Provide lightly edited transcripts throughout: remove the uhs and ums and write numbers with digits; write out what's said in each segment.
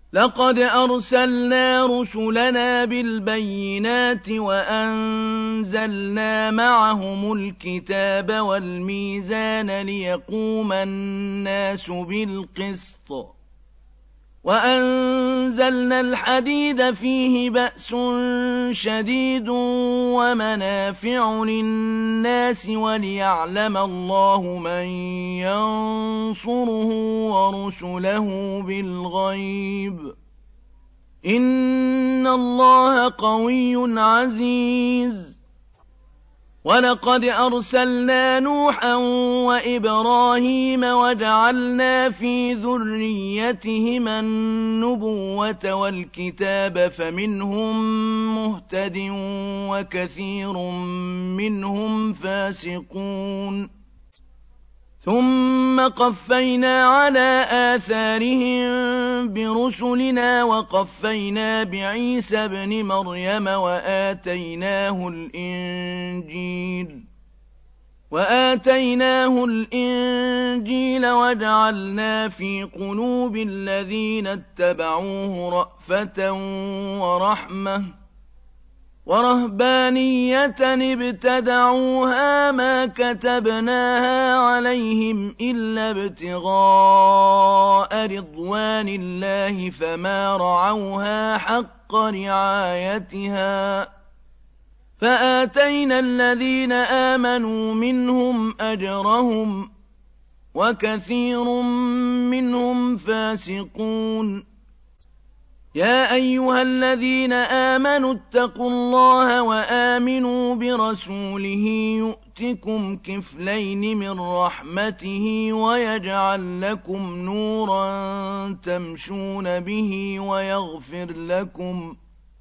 لقد أرسلنا رسلنا بالبينات وأنزلنا معهم الكتاب والميزان ليقوم الناس بالقسط وأنزلنا الحديد فيه بأس شديد ومنافع للناس وليعلم الله من ينصره ورسله بالغيب إن الله قوي عزيز ولقد أرسلنا نوحا وإبراهيم وجعلنا في ذريتهما النبوة والكتاب فمنهم مهتد وكثير منهم فاسقون ثم قفينا على آثارهم برسلنا وقفينا بعيسى ابن مريم وآتيناه الإنجيل وجعلنا في قلوب الذين اتبعوه رأفة ورحمة ورهبانية ابتدعوها ما كتبناها عليهم إلا ابتغاء رضوان الله فما رعوها حق رعايتها فآتينا الذين آمنوا منهم أجرهم وكثير منهم فاسقون يا أيها الذين آمنوا اتقوا الله وآمنوا برسوله يؤتكم كفلين من رحمته ويجعل لكم نورا تمشون به ويغفر لكم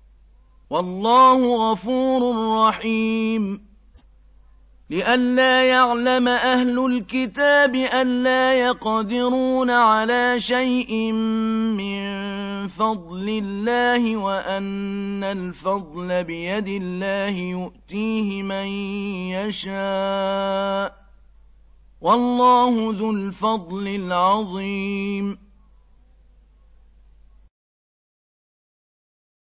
والله غفور رحيم لئلا يعلم أهل الكتاب ألا يقدرون على شيء من فضل الله وأن الفضل بيد الله يؤتيه من يشاء والله ذو الفضل العظيم